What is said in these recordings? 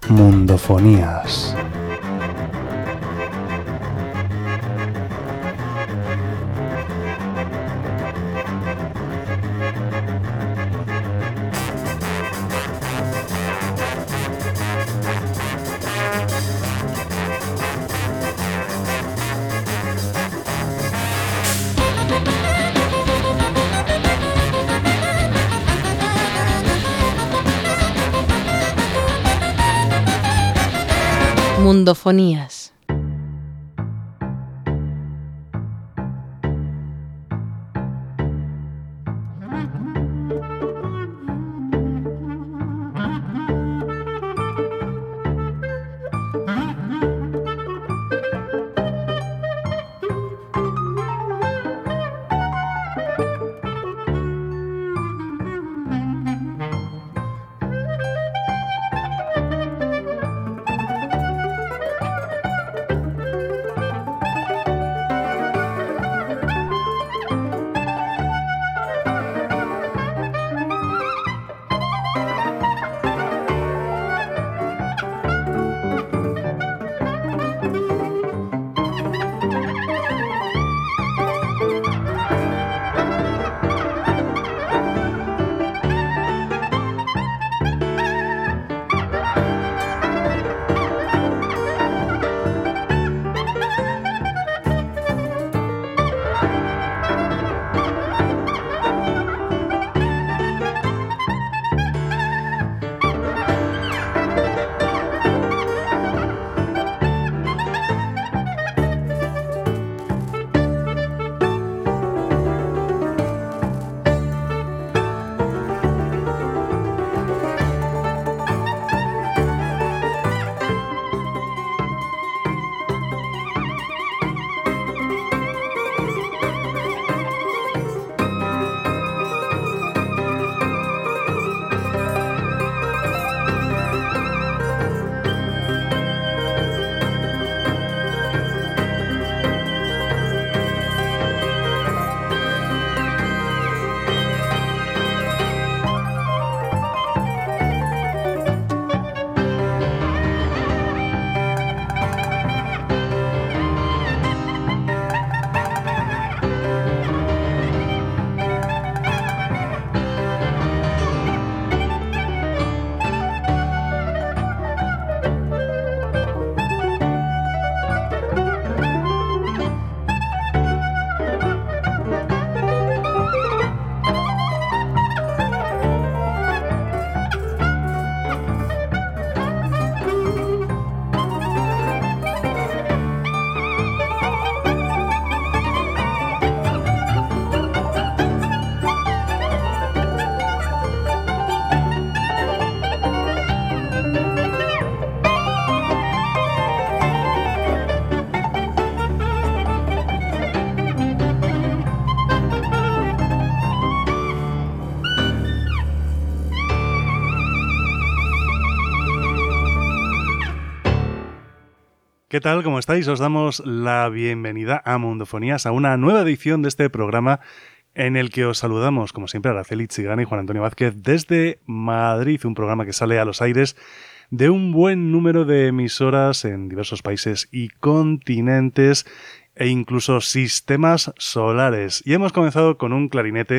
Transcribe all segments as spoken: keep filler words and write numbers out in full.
Mundofonías. Mundofonías. ¿Qué tal? ¿Cómo estáis? Os damos la bienvenida a Mundofonías, a una nueva edición de este programa en el que os saludamos, como siempre, Araceli Chigana y Juan Antonio Vázquez desde Madrid, un programa que sale a los aires de un buen número de emisoras en diversos países y continentes e incluso sistemas solares. Y hemos comenzado con un clarinete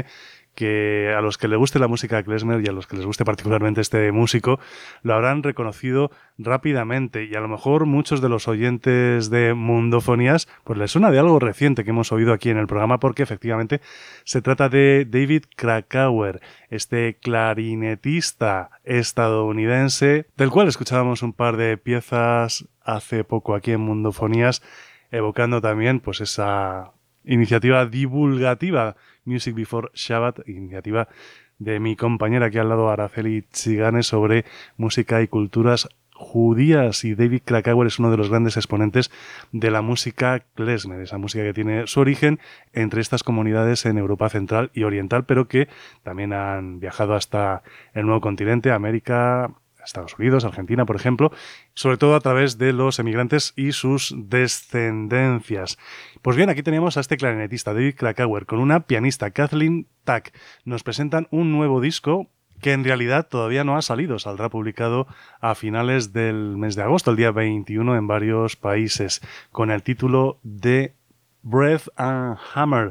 que a los que les guste la música de klezmer y a los que les guste particularmente este músico lo habrán reconocido rápidamente, y a lo mejor muchos de los oyentes de Mundofonías pues les suena de algo reciente que hemos oído aquí en el programa, porque efectivamente se trata de David Krakauer, este clarinetista estadounidense del cual escuchábamos un par de piezas hace poco aquí en Mundofonías, evocando también pues esa iniciativa divulgativa Music Before Shabbat, iniciativa de mi compañera aquí al lado, Araceli Chigane, sobre música y culturas judías. Y David Krakauer es uno de los grandes exponentes de la música klezmer, esa música que tiene su origen entre estas comunidades en Europa Central y Oriental, pero que también han viajado hasta el nuevo continente, América, Estados Unidos, Argentina, por ejemplo, sobre todo a través de los emigrantes y sus descendencias. Pues bien, aquí teníamos a este clarinetista, David Krakauer, con una pianista, Kathleen Tack. Nos presentan un nuevo disco que en realidad todavía no ha salido, saldrá publicado a finales del mes de agosto, el día veintiuno, en varios países, con el título de Breath and Hammer,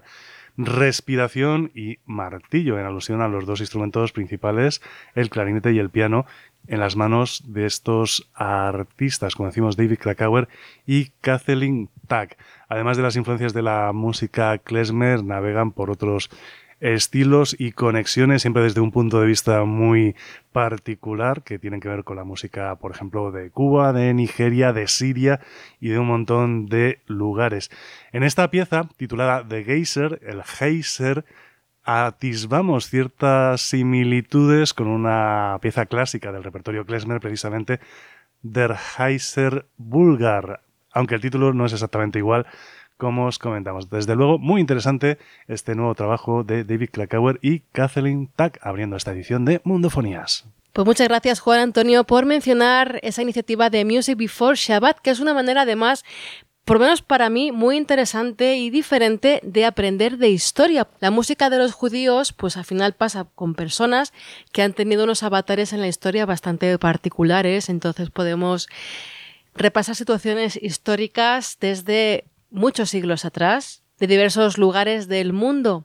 respiración y martillo, en alusión a los dos instrumentos principales, el clarinete y el piano, en las manos de estos artistas, como decimos, David Krakauer y Kathleen Tuck. Además de las influencias de la música klezmer, navegan por otros estilos y conexiones, siempre desde un punto de vista muy particular, que tienen que ver con la música, por ejemplo, de Cuba, de Nigeria, de Siria y de un montón de lugares. En esta pieza, titulada The Geyser, el Geyser, atisbamos ciertas similitudes con una pieza clásica del repertorio klezmer, precisamente Der Geyser Bulgar, aunque el título no es exactamente igual, como os comentamos. Desde luego, muy interesante este nuevo trabajo de David Krakauer y Kathleen Tuck, abriendo esta edición de Mundofonías. Pues muchas gracias, Juan Antonio, por mencionar esa iniciativa de Music Before Shabbat, que es una manera, además, por lo menos para mí, muy interesante y diferente de aprender de historia. La música de los judíos, pues al final pasa con personas que han tenido unos avatares en la historia bastante particulares, entonces podemos repasar situaciones históricas desde muchos siglos atrás, de diversos lugares del mundo.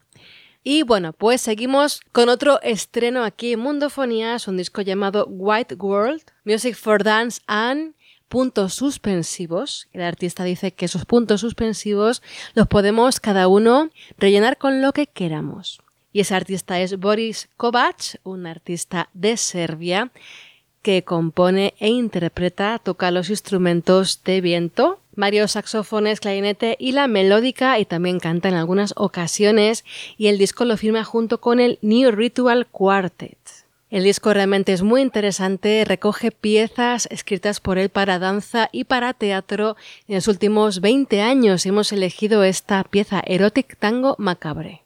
Y bueno, pues seguimos con otro estreno aquí en Mundofonías, un disco llamado White World, Music for Dance and puntos suspensivos. El artista dice que esos puntos suspensivos los podemos cada uno rellenar con lo que queramos. Y ese artista es Boris Kovac, un artista de Serbia que compone e interpreta, toca los instrumentos de viento, varios saxofones, clarinete y la melódica, y también canta en algunas ocasiones, y el disco lo firma junto con el New Ritual Quartet. El disco realmente es muy interesante, recoge piezas escritas por él para danza y para teatro. En los últimos veinte años hemos elegido esta pieza, Erotic Tango Macabre.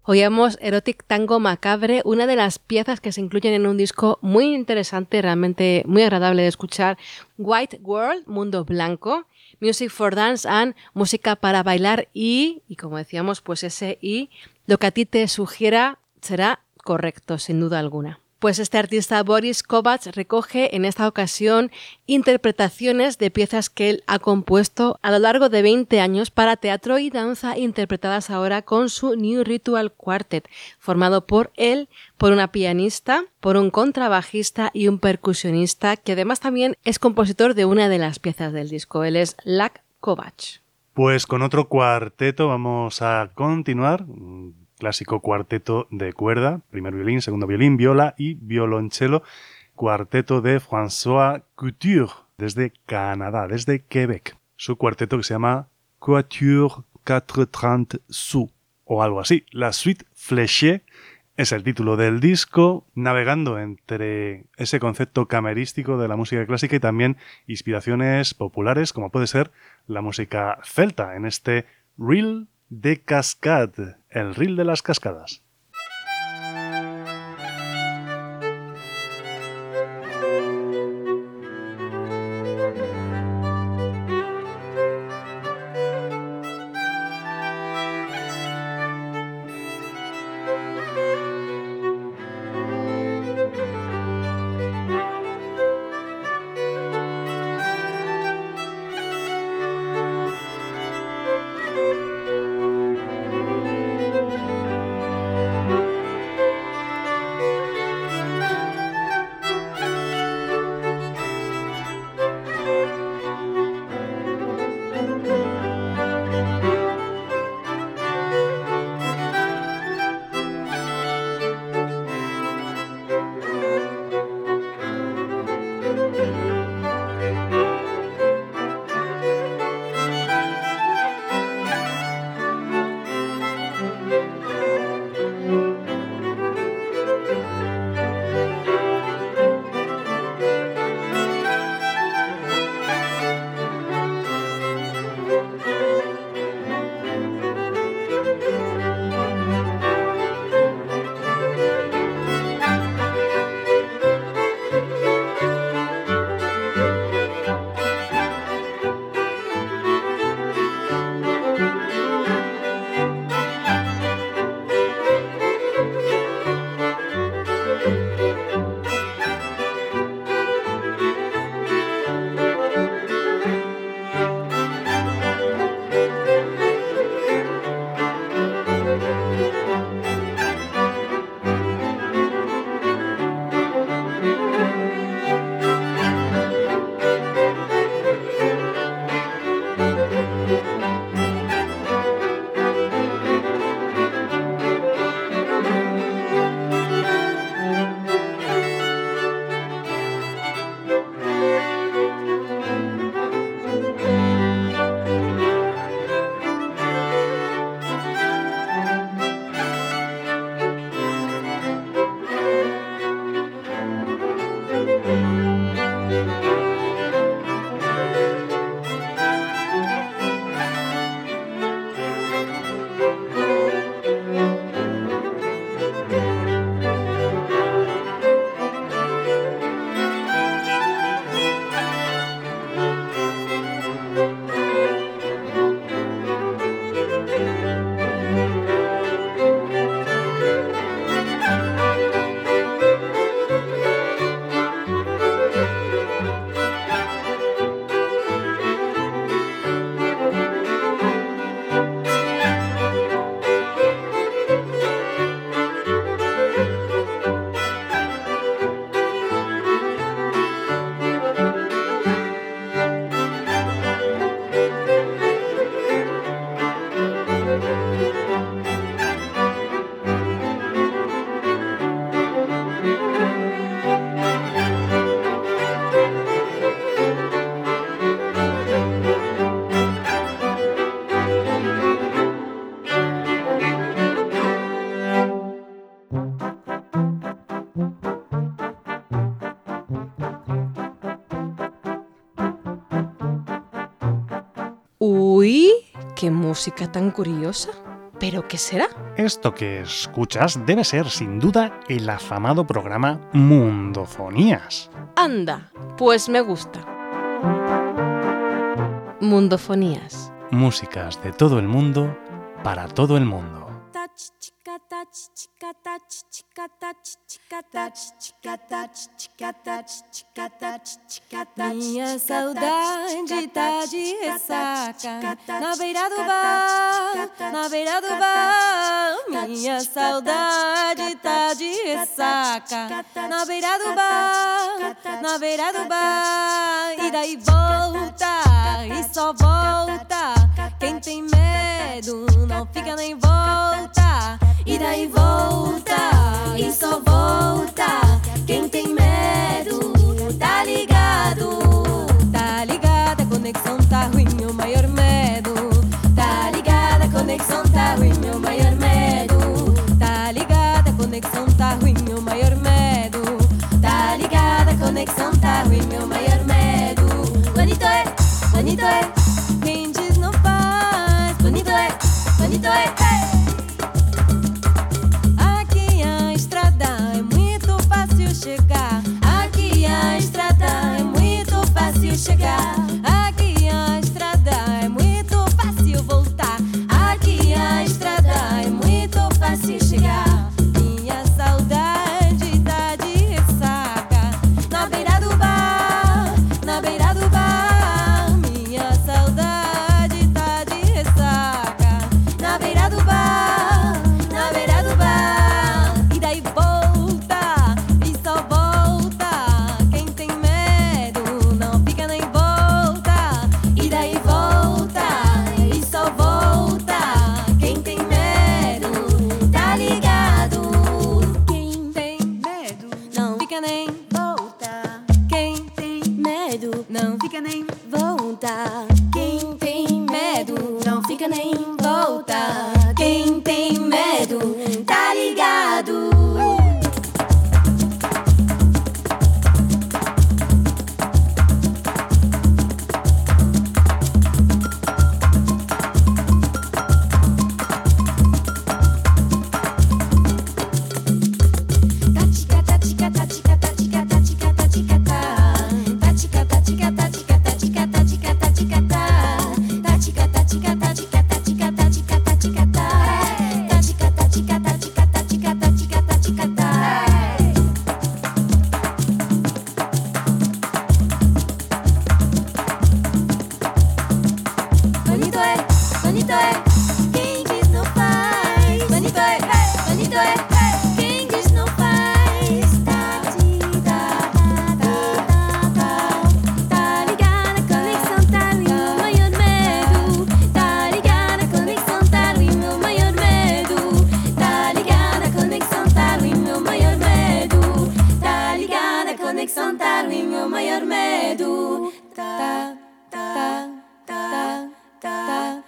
Oíamos Erotic Tango Macabre, una de las piezas que se incluyen en un disco muy interesante, realmente muy agradable de escuchar, White World, Mundo Blanco, Music for Dance and Música para Bailar y, y como decíamos, pues ese y, lo que a ti te sugiera será correcto, sin duda alguna. Pues este artista Boris Kovacs recoge en esta ocasión interpretaciones de piezas que él ha compuesto a lo largo de veinte años para teatro y danza, interpretadas ahora con su New Ritual Quartet, formado por él, por una pianista, por un contrabajista y un percusionista, que además también es compositor de una de las piezas del disco. Él es Lak Kovacs. Pues con otro cuarteto vamos a continuar. Clásico cuarteto de cuerda, primer violín, segundo violín, viola y violonchelo, cuarteto de François Couture, desde Canadá, desde Quebec. Su cuarteto que se llama Quatuor cuatrocientos treinta Sous, o algo así. La Suite Fléchée es el título del disco, navegando entre ese concepto camerístico de la música clásica y también inspiraciones populares, como puede ser la música celta, en este Reel de Cascade, el reel de las cascadas. Uy, qué música tan curiosa. ¿Pero qué será? Esto que escuchas debe ser, sin duda, el afamado programa Mundofonías. Anda, pues me gusta. Mundofonías. Músicas de todo el mundo, para todo el mundo. Minha saudade tá de ressaca na beira do bar, na beira do bar. Minha saudade tá de ressaca na beira do bar, na beira do bar. E daí volta, e só volta. Quem tem medo não fica nem volta. E daí volta, e só volta. Quem tem medo tá ligado, tá ligada, a conexão tá ruim, meu maior medo. Tá ligada, a conexão tá ruim, meu maior medo. Tá ligada, a conexão tá ruim, meu maior medo. Tá ligada, a conexão tá ruim, meu maior medo. Bonito é, bonito é, quem diz não faz. Bonito é, bonito é, hey. Aqui a estrada é muito fácil chegar. Aqui a estrada é muito fácil chegar. Aqui a estrada é muito fácil voltar. Aqui a estrada é muito fácil chegar. Minha saudade tá de ressaca na beira do bar, na beira do bar. Minha saudade tá de ressaca na beira do bar, na beira do bar. E daí volta, e só volta. Quem tem medo não fica nem volta. E daí volta, e só volta. Quem tem medo tá ligado. Quem tem medo não fica nem volta. Quem tem medo não fica nem volta. Quem tem medo não fica nem volta. Quem tem medo tá ligado. Bonito é, bonito é, quem diz não faz. Bonito é, bonito é, quem diz não faz. Tá, tá, tá, tá, tá ligada, a conexão tá ruim, meu maior medo. Tá ligada, a conexão tá ruim, meu maior medo. Tá ligada, a conexão tá ruim, meu maior medo. Tá ligada, a conexão tá ruim, meu maior medo. Tá, tá, tá, tá,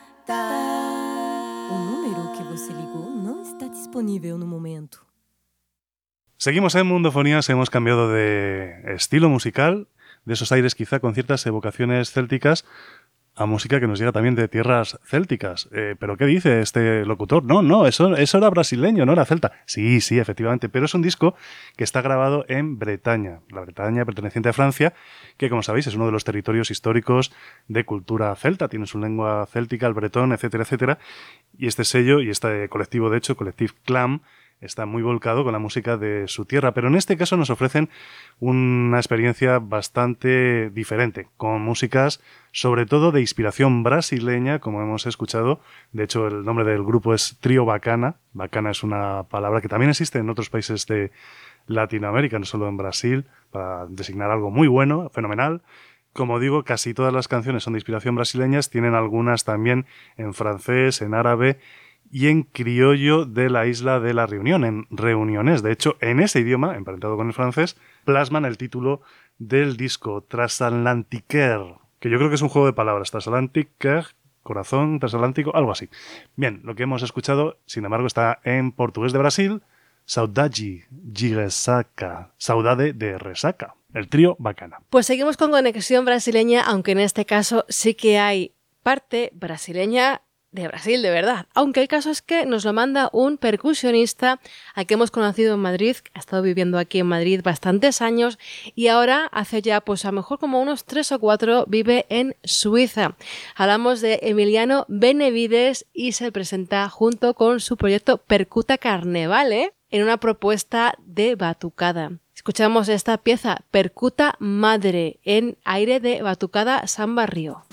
tá. O número que você ligou não está disponível no momento. Seguimos en Mundofonías, hemos cambiado de estilo musical, de esos aires quizá con ciertas evocaciones célticas, a música que nos llega también de tierras célticas. Eh, ¿Pero qué dice este locutor? No, no, eso, eso era brasileño, no era celta. Sí, sí, efectivamente, pero es un disco que está grabado en Bretaña, la Bretaña perteneciente a Francia, que como sabéis es uno de los territorios históricos de cultura celta, tiene su lengua céltica, el bretón, etcétera, etcétera, y este sello y este colectivo, de hecho, Collectif Clam, está muy volcado con la música de su tierra, pero en este caso nos ofrecen una experiencia bastante diferente, con músicas sobre todo de inspiración brasileña, como hemos escuchado. De hecho, el nombre del grupo es Trío Bacana. Bacana es una palabra que también existe en otros países de Latinoamérica, no solo en Brasil, para designar algo muy bueno, fenomenal. Como digo, casi todas las canciones son de inspiración brasileñas, tienen algunas también en francés, en árabe y en criollo de la isla de la Reunión, en Reuniones. De hecho, en ese idioma, emparentado con el francés, plasman el título del disco, Transatlantiquer, que yo creo que es un juego de palabras, Transatlantiquer, corazón, transatlántico, algo así. Bien, lo que hemos escuchado, sin embargo, está en portugués de Brasil, Saudade de Resaca, Saudade de Resaca, el trío Bacana. Pues seguimos con conexión brasileña, aunque en este caso sí que hay parte brasileña de Brasil, de verdad. Aunque el caso es que nos lo manda un percusionista al que hemos conocido en Madrid, que ha estado viviendo aquí en Madrid bastantes años y ahora hace ya pues a lo mejor como unos tres o cuatro vive en Suiza. Hablamos de Emiliano Benevides y se presenta junto con su proyecto Percuta Carnevale en una propuesta de batucada. Escuchamos esta pieza Percuta Madre en aire de batucada Samba Río.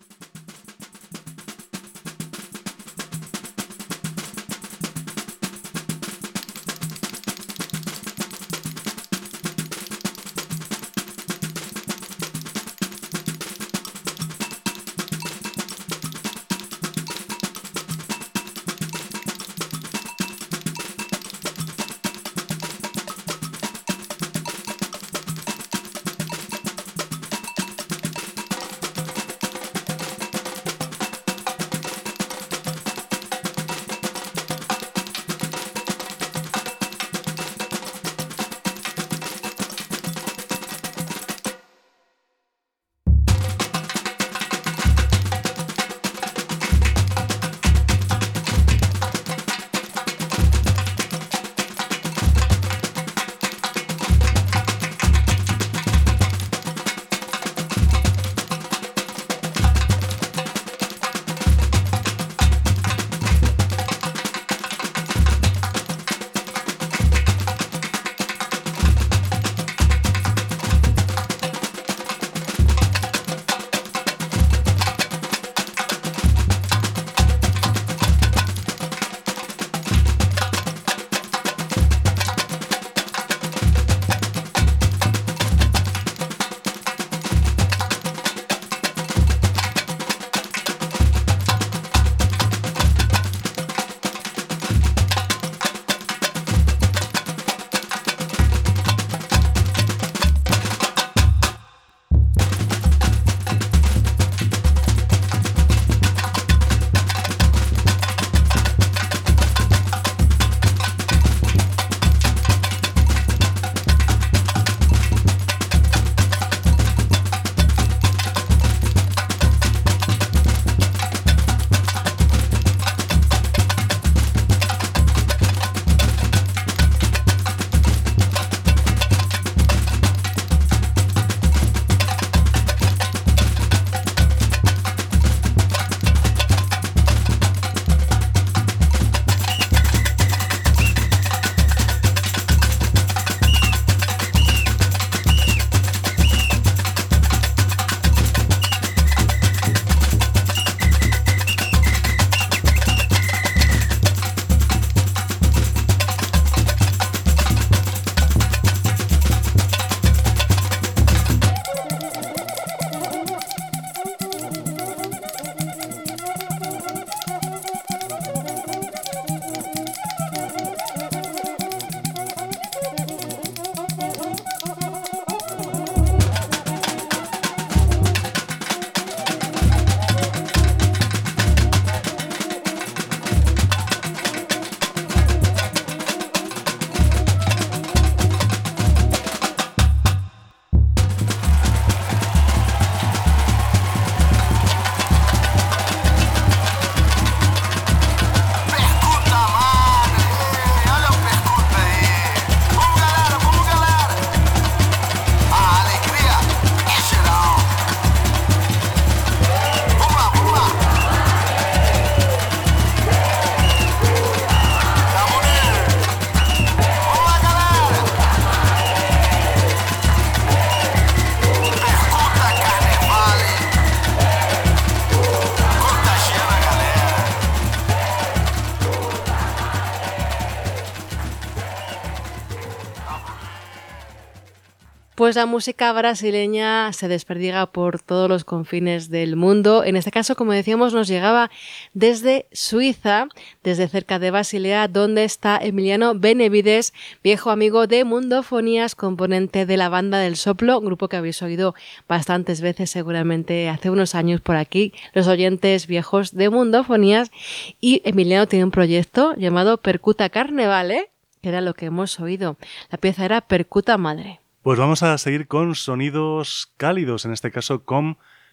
Pues la música brasileña se desperdiga por todos los confines del mundo. En este caso, como decíamos, nos llegaba desde Suiza, desde cerca de Basilea, donde está Emiliano Benevides, viejo amigo de Mundofonías, componente de la Banda del Soplo, grupo que habéis oído bastantes veces seguramente hace unos años por aquí, los oyentes viejos de Mundofonías. Y Emiliano tiene un proyecto llamado Percuta Carnevale, que era lo que hemos oído. La pieza era Percuta Madre. Pues vamos a seguir con sonidos cálidos, en este caso con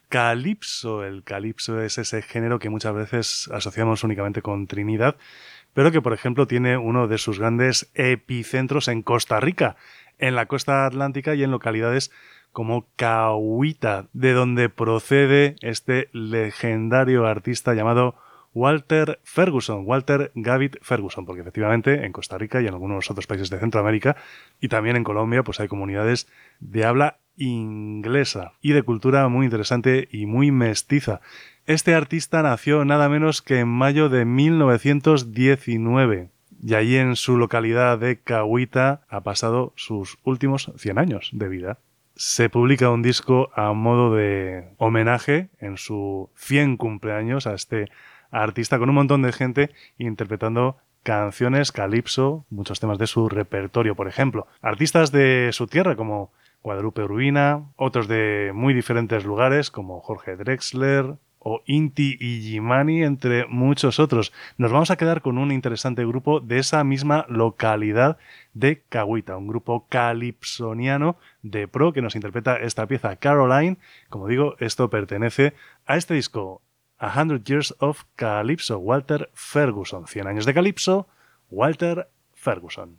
calipso. El calipso es ese género que muchas veces asociamos únicamente con Trinidad, pero que, por ejemplo, tiene uno de sus grandes epicentros en Costa Rica, en la costa atlántica y en localidades como Cahuita, de donde procede este legendario artista llamado Walter Ferguson, Walter Gavit Ferguson, porque efectivamente en Costa Rica y en algunos otros países de Centroamérica y también en Colombia pues hay comunidades de habla inglesa y de cultura muy interesante y muy mestiza. Este artista nació nada menos que en mayo de mil novecientos diecinueve y allí en su localidad de Cahuita ha pasado sus últimos cien años de vida. Se publica un disco a modo de homenaje en su cien cumpleaños a este artista con un montón de gente interpretando canciones calipso, muchos temas de su repertorio, por ejemplo. Artistas de su tierra como Guadalupe Urbina, otros de muy diferentes lugares como Jorge Drexler o Inti Illimani, entre muchos otros. Nos vamos a quedar con un interesante grupo de esa misma localidad de Cahuita, un grupo calipsoniano de pro que nos interpreta esta pieza Caroline. Como digo, esto pertenece a este disco A Hundred Years of Calypso, Walter Ferguson. Cien años de Calypso, Walter Ferguson.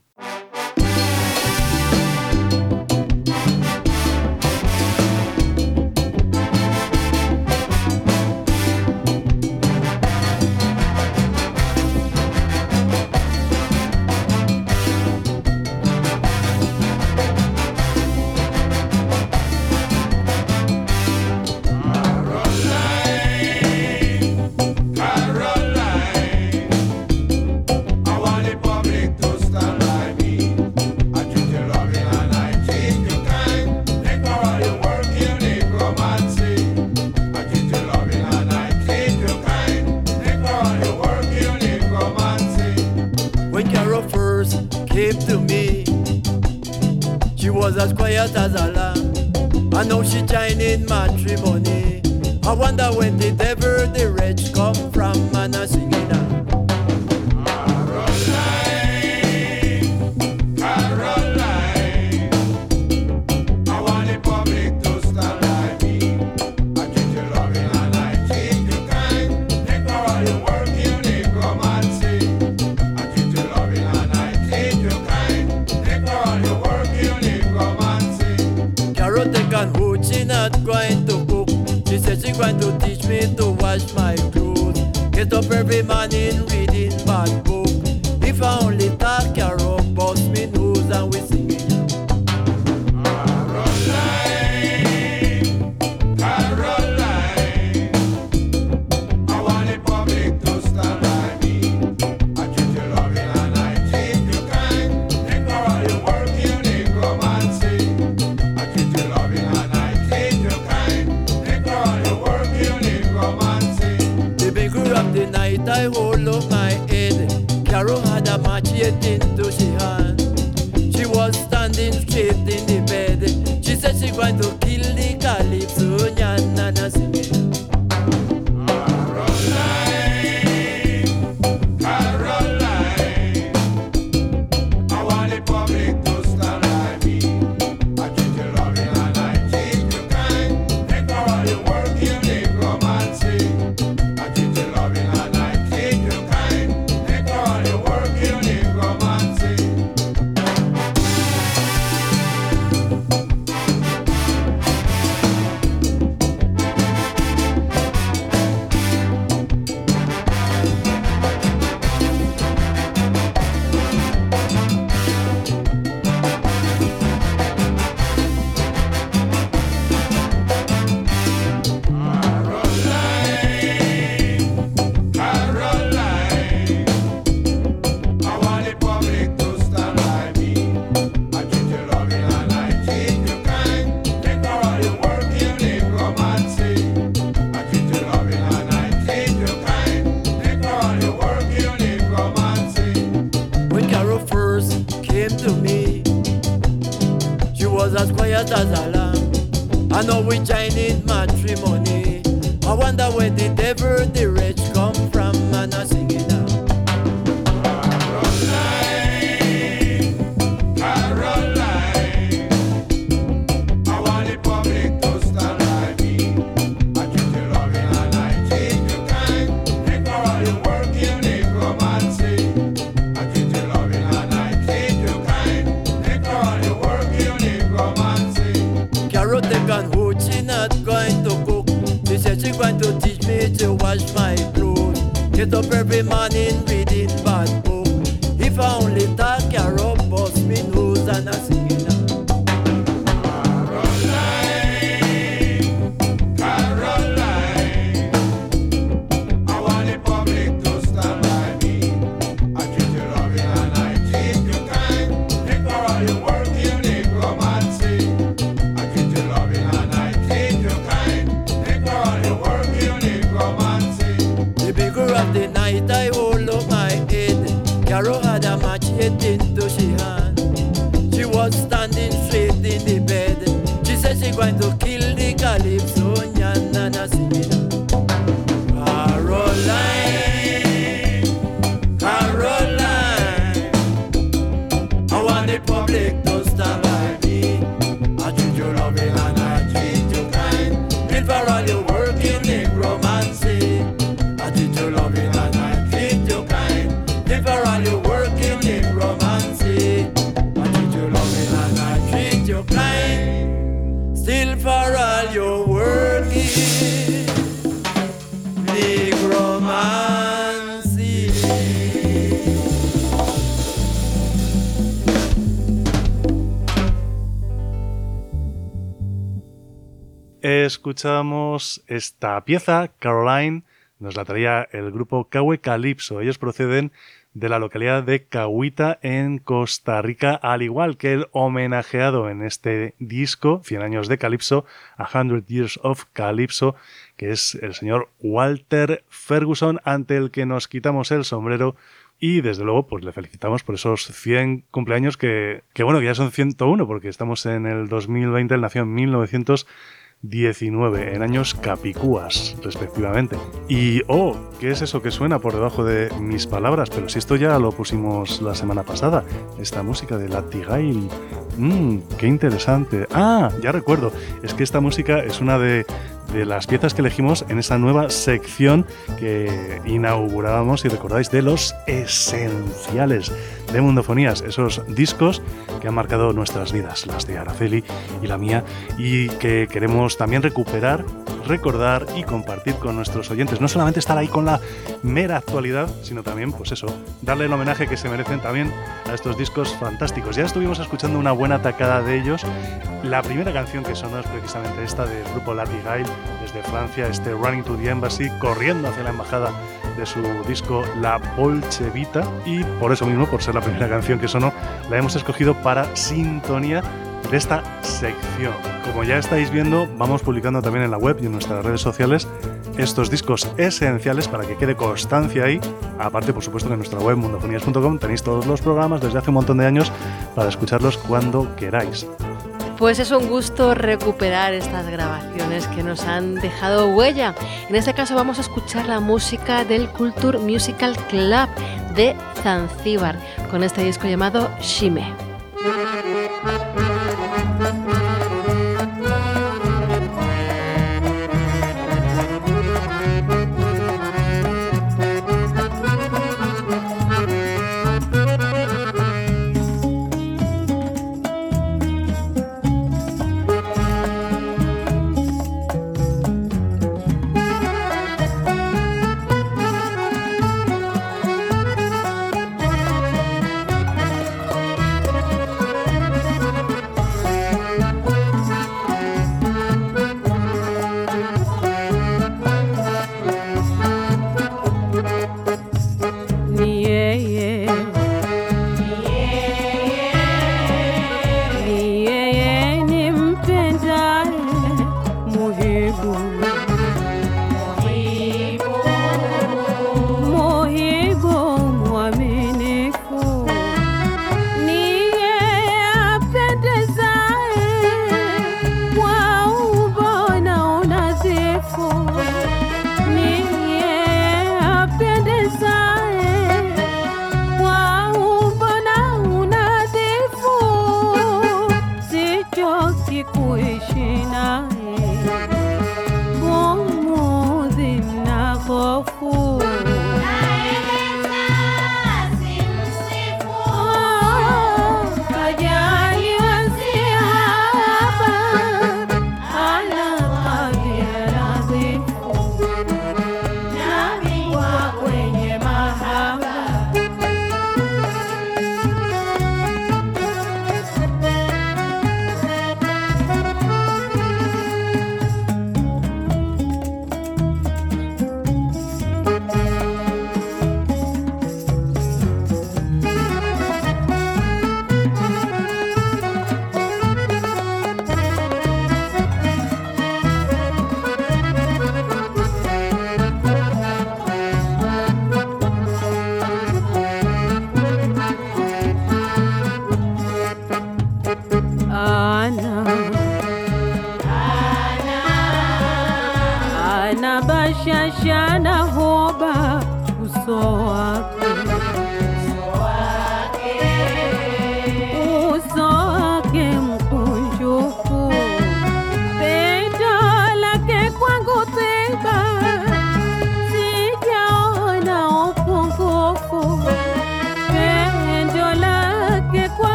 As quiet as a lamb, I know she joining matrimony. I wonder when did ever the wretch come from, and I singing a Caroline, Caroline. I want the public to stand by me. I treat you loving and I treat you kind. Take all your work, you necromancy. I treat you loving and I treat you kind. Take all your work, you and who she not going to cook. She said she going to teach me to wash my clothes. Get up every morning reading bad book. If I only talk Carol, bust me nose and we sing it. Caroline, Caroline, I want the public to stand by me. I treat you loving and I treat you kind. Take all your work, you necromancy. I treat you loving and I treat you kind. Take all your work, you necromancy. Baby grew up the night I hold up my head. Carol had a machete into she hand. She was standing straight in the bed. She said she going to kill the calypso and I sing it. Caroline, Caroline, I want the public to stand by me. I treat you loving and I treat you kind. Take all your work, you necromancy. I treat you loving and I treat you kind. Take all your work, you necromancy. As quiet as a lamb, I know we join in matrimony. I wonder where did ever the wretch come from, and I sing it now. Caroline, Caroline, I want the public to stand by me. I my clothes. Get up every morning reading bad book. If I only talk, I rub bust me nose and I sing it. Caroline, Caroline, I want the public to stand by me. I treat you loving and I treat you kind. Think for all your work, you need romancy. I treat you loving and I treat you kind. Think for all your work, you need romancy. The bigger of the night I hold up my head. Carol had a match hit into she hand. She was standing straight in the bed. She said she going to kill the calypso Nyanana singing. Caroline, Caroline, I want the public to stand by me. I treat you loving and I treat you kind. If for all your work you need romancy. I treat you loving and I treat you kind. If for all your work you need romancy. I treat you loving and I treat you kind. Still for all your work you need romancy. Escuchamos esta pieza, Caroline, nos la traía el grupo Cawe Calypso. Ellos proceden de la localidad de Cahuita, en Costa Rica, al igual que el homenajeado en este disco, cien años de Calypso, A Hundred Years of Calypso, que es el señor Walter Ferguson, ante el que nos quitamos el sombrero. Y desde luego, pues le felicitamos por esos cien cumpleaños que, que bueno, que ya son ciento uno, porque estamos en el dos mil veinte, él nació en mil novecientos diecinueve, en años capicúas, respectivamente. Y, oh, ¿qué es eso que suena por debajo de mis palabras? Pero si esto ya lo pusimos la semana pasada, esta música de Latigail. Mmm, qué interesante. Ah, ya recuerdo, es que esta música es una de, de las piezas que elegimos en esa nueva sección que inaugurábamos, si recordáis, de los esenciales de Mundofonías, esos discos que han marcado nuestras vidas, las de Araceli y la mía, y que queremos también recuperar, recordar y compartir con nuestros oyentes. No solamente estar ahí con la mera actualidad, sino también, pues eso, darle el homenaje que se merecen también a estos discos fantásticos. Ya estuvimos escuchando una buena tacada de ellos. La primera canción que sonó es precisamente esta del grupo Latigail, desde Francia, este Running to the Embassy, corriendo hacia la embajada, de su disco La Bolchevita, y por eso mismo, por ser la primera canción que sonó, la hemos escogido para sintonía de esta sección. Como ya estáis viendo, vamos publicando también en la web y en nuestras redes sociales estos discos esenciales para que quede constancia ahí. Aparte, por supuesto, que en nuestra web mundofonías punto com tenéis todos los programas desde hace un montón de años para escucharlos cuando queráis. Pues es un gusto recuperar estas grabaciones que nos han dejado huella. En este caso vamos a escuchar la música del Culture Musical Club de Zanzíbar, con este disco llamado Shime. Now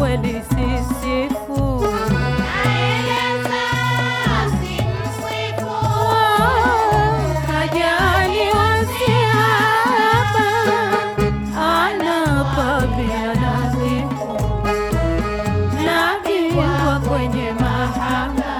kweli sisifu. Kajaliwa si haba, anapambia nadhifu, nabingwa kwenye mahaba.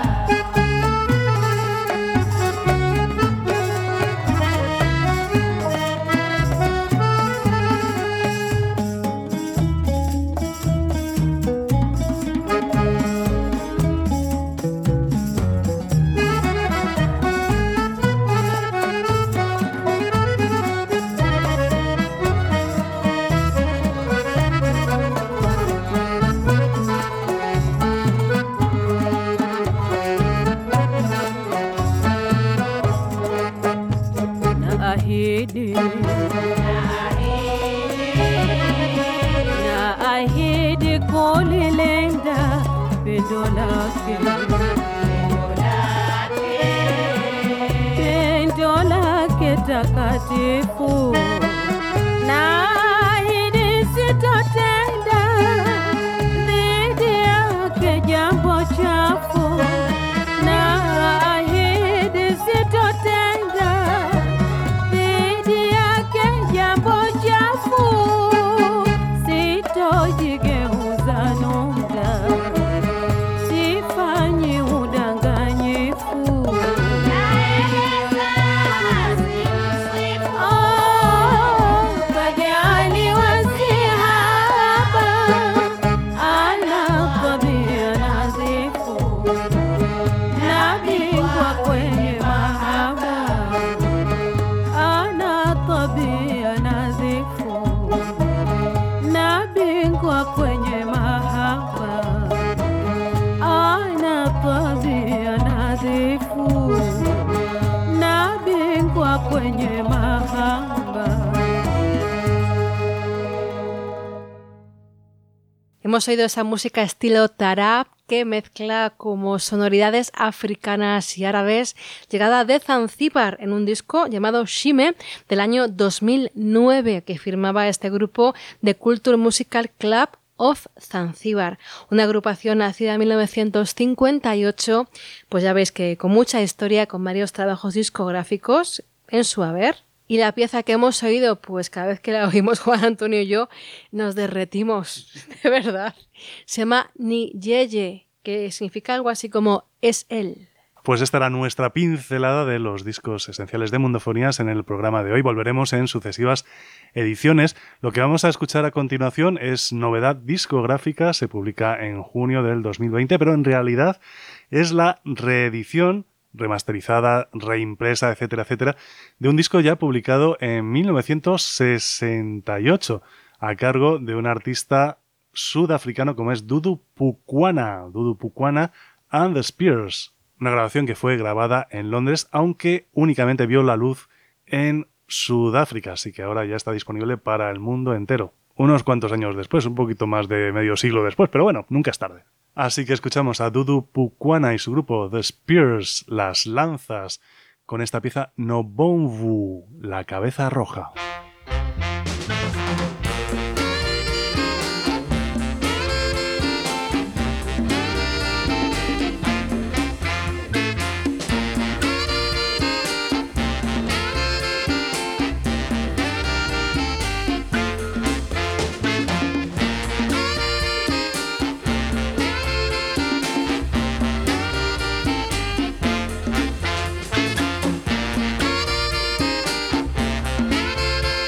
Naahidi, naahidi kulilinda pendo lake, pendo lake takatifu. Naahidi sitotenda dhidi yake jambo chafu. Naahidi sitotenda dhidi yake jambo chafu. Sitojigeuza nunda, sifanyi udanganyifu. Oh, kajaliwa si haba, ana tabia nadhifu, nabingwa kwenye mahaba. Ana tabia nadhifu, nabingwa kwenye mahaba. Ana tabia nadhifu, nabingwa kwenye mahaba. Hemos oído esa música estilo tarab que mezcla como sonoridades africanas y árabes, llegada de Zanzíbar en un disco llamado Shime del año dos mil nueve, que firmaba este grupo de Culture Musical Club of Zanzíbar, una agrupación nacida en mil novecientos cincuenta y ocho, pues ya veis que con mucha historia, con varios trabajos discográficos en su haber. Y la pieza que hemos oído, pues cada vez que la oímos Juan Antonio y yo, nos derretimos, de verdad. Se llama Ni Yeye, que significa algo así como es él. Pues esta era nuestra pincelada de los discos esenciales de Mundofonías en el programa de hoy. Volveremos en sucesivas ediciones. Lo que vamos a escuchar a continuación es novedad discográfica, se publica en junio del dos mil veinte, pero en realidad es la reedición remasterizada, reimpresa, etcétera, etcétera, de un disco ya publicado en mil novecientos sesenta y ocho, a cargo de un artista sudafricano como es Dudu Pukwana, Dudu Pukwana and the Spears, una grabación que fue grabada en Londres, aunque únicamente vio la luz en Sudáfrica, así que ahora ya está disponible para el mundo entero. Unos cuantos años después, un poquito más de medio siglo después, pero bueno, nunca es tarde. Así que escuchamos a Dudu Pukwana y su grupo The Spears, Las Lanzas, con esta pieza Nobomvu, la cabeza roja. Thank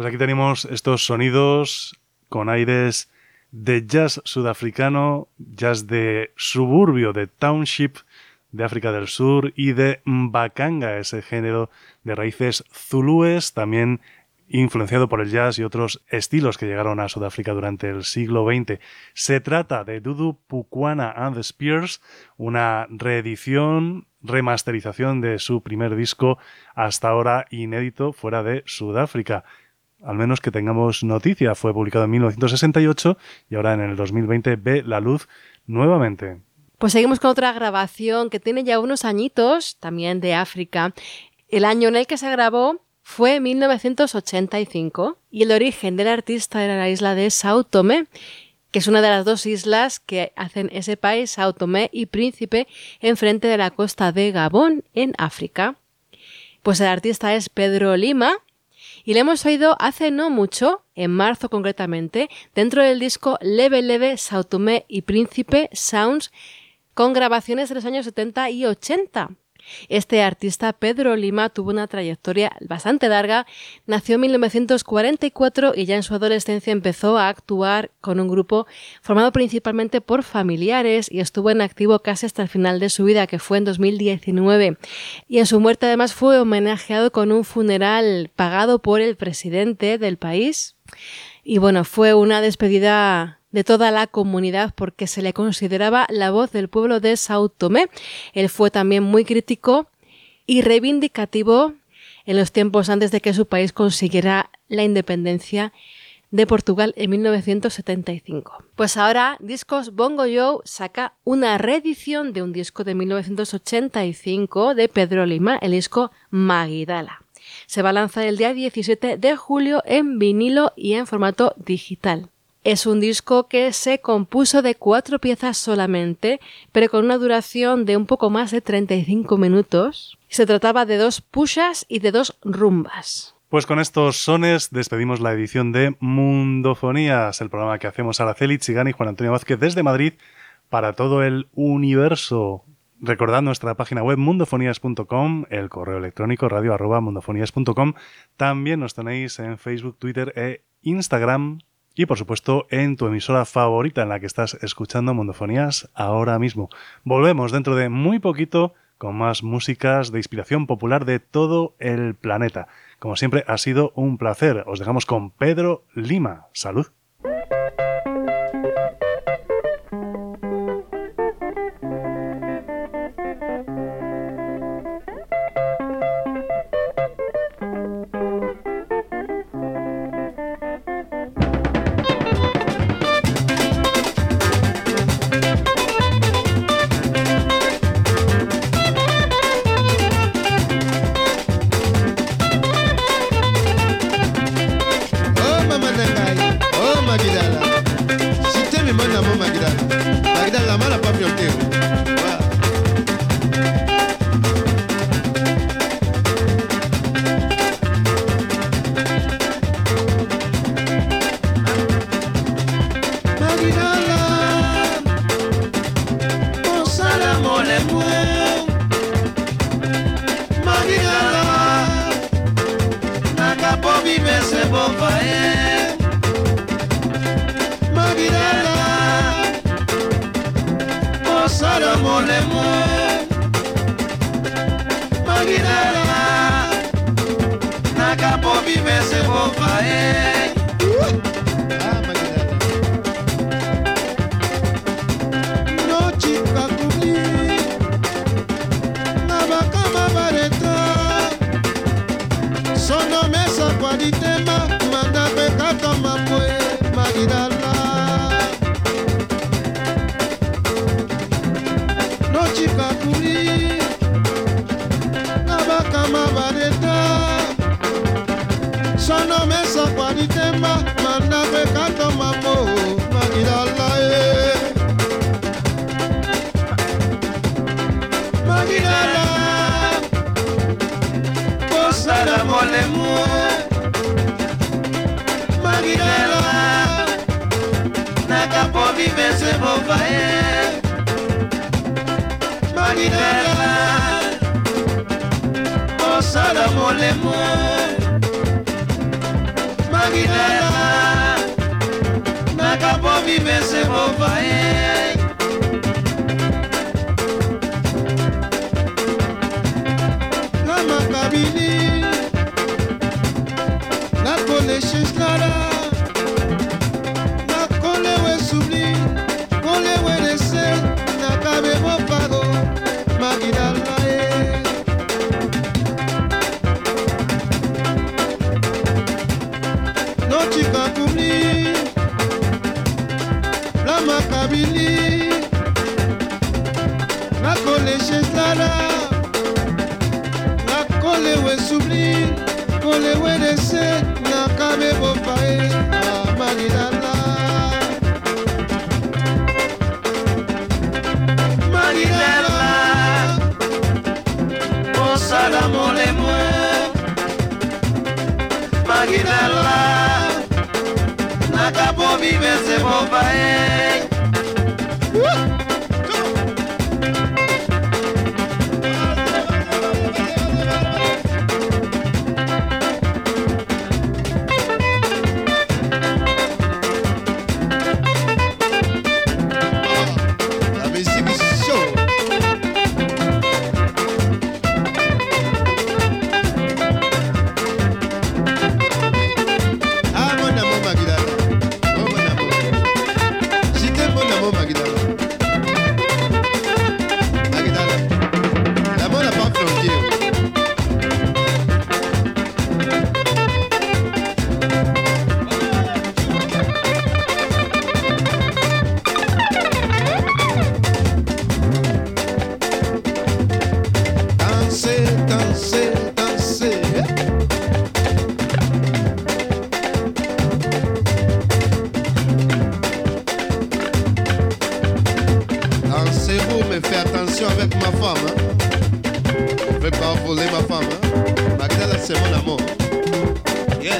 Pues aquí tenemos estos sonidos con aires de jazz sudafricano, jazz de suburbio, de township de África del Sur y de mbaqanga, ese género de raíces zulúes, también influenciado por el jazz y otros estilos que llegaron a Sudáfrica durante el siglo veinte. Se trata de Dudu Pukwana and the Spears, una reedición, remasterización de su primer disco, hasta ahora inédito fuera de Sudáfrica. Al menos que tengamos noticia. Fue publicado en mil novecientos sesenta y ocho y ahora en el dos mil veinte ve la luz nuevamente. Pues seguimos con otra grabación que tiene ya unos añitos, también de África. El año en el que se grabó fue mil novecientos ochenta y cinco y el origen del artista era la isla de Sao Tomé, que es una de las dos islas que hacen ese país, Sao Tomé y Príncipe, enfrente de la costa de Gabón, en África. Pues el artista es Pedro Lima y le hemos oído hace no mucho, en marzo concretamente, dentro del disco Leve Leve Sao Tomé y Príncipe Sounds, con grabaciones de los años setenta y ochenta. Este artista, Pedro Lima, tuvo una trayectoria bastante larga. Nació en mil novecientos cuarenta y cuatro y ya en su adolescencia empezó a actuar con un grupo formado principalmente por familiares y estuvo en activo casi hasta el final de su vida, que fue en dos mil diecinueve. Y en su muerte además fue homenajeado con un funeral pagado por el presidente del país. Y bueno, fue una despedida de toda la comunidad porque se le consideraba la voz del pueblo de Sao Tomé. Él fue también muy crítico y reivindicativo en los tiempos antes de que su país consiguiera la independencia de Portugal en mil novecientos setenta y cinco. Pues ahora Discos Bongo Joe saca una reedición de un disco de mil novecientos ochenta y cinco de Pedro Lima, el disco Magidala. Se va a lanzar el día diecisiete de julio en vinilo y en formato digital. Es un disco que se compuso de cuatro piezas solamente, pero con una duración de un poco más de treinta y cinco minutos. Se trataba de dos pushas y de dos rumbas. Pues con estos sones despedimos la edición de Mundofonías, el programa que hacemos Araceli Chigani y Juan Antonio Vázquez desde Madrid para todo el universo. Recordad nuestra página web mundofonías punto com, el correo electrónico radio arroba mundofonías punto com. También nos tenéis en Facebook, Twitter e Instagram. Y, por supuesto, en tu emisora favorita en la que estás escuchando Mundofonías ahora mismo. Volvemos dentro de muy poquito con más músicas de inspiración popular de todo el planeta. Como siempre, ha sido un placer. Os dejamos con Pedro Lima. ¡Salud! Magdalena, nakapo vive se bovae. La makabili, la kole shislara, la kole we subli, kole we rese, nakabe bopado, Magdalena. No chica kumli, la makabili, la kole shislara. Kole we subli, kole we dese, na kabe bopae, ah Magdalena. Magdalena, o salamo le mue. Magdalena, nakapo vive se bovae. La musique est chaud. Ah mon amour Magdalena, oh mon amour. Si t'aimes mon amour Magdalena, Magdalena, l'amour n'a pas frontière. Danser, danser, danser. Dansez-vous, mais faites attention avec ma femme. Hein? Ne vais pas voler ma femme. Hein? Magdalena, c'est mon amour. Yeah.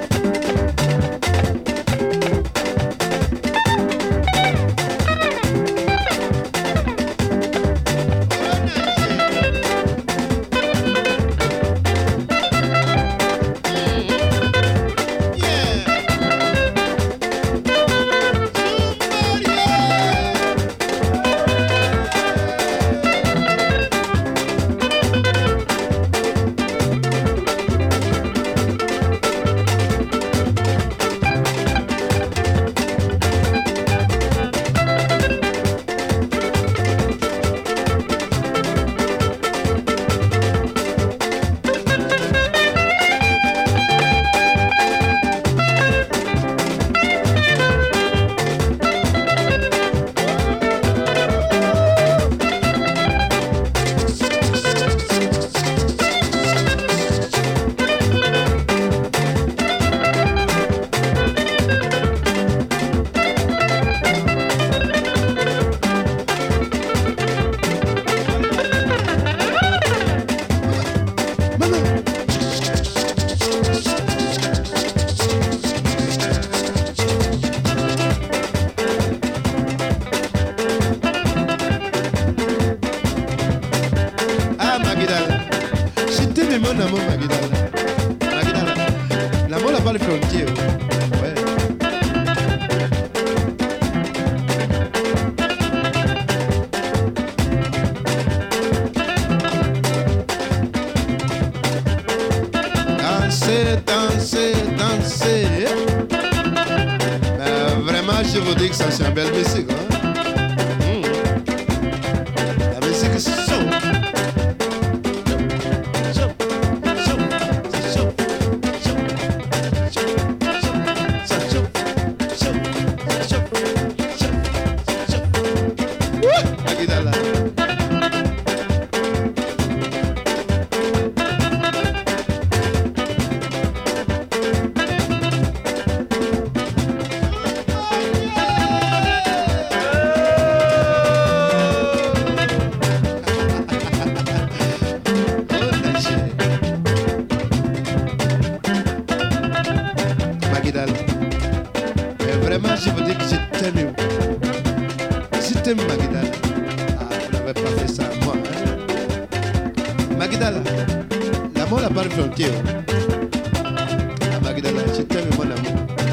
Mon amour Magdalena, Magdalena, l'amour n'a pas les frontières. Ouais. Danser, danser, danser. Ben, vraiment, je vous dis que ça c'est une belle musique. Hein? Mmh. La musique c'est chaud. Vraiment, je vous dis que je t'aime. Si t'aimes Magdalena, ah, vous n'avez pas fait ça à moi. Hein? Magdalena, l'amour n'a pas de frontière. Ah, Magdalena, je t'aime mon amour.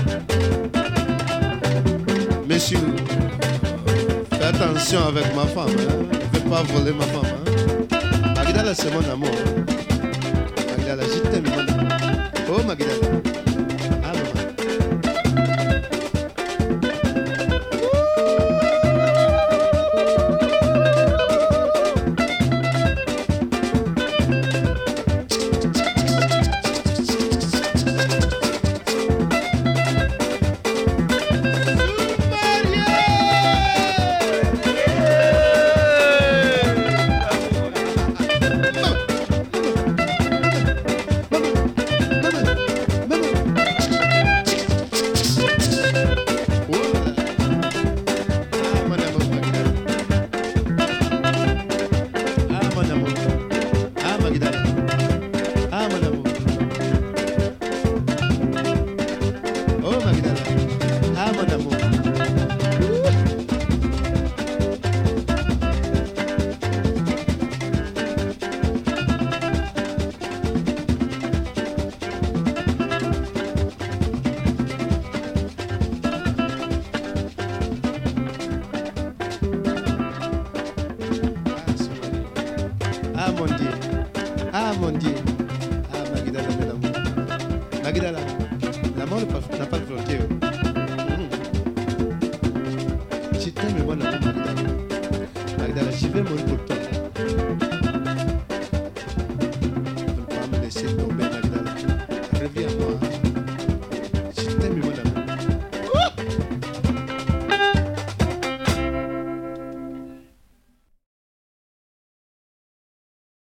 Monsieur, fais attention avec ma femme, hein. Ne fais pas voler ma femme. Hein. Magdala, c'est mon amour. Magdala, je t'aime mon amour. Oh Magdala. Ah maman. Ah mon Dieu, ah mon Dieu, ah Magdala, mon amour. Magdala, l'amour n'a pas de frontière. Mmh. Je t'aime mon amour Magdala. Magdala, je vais mourir pour toi.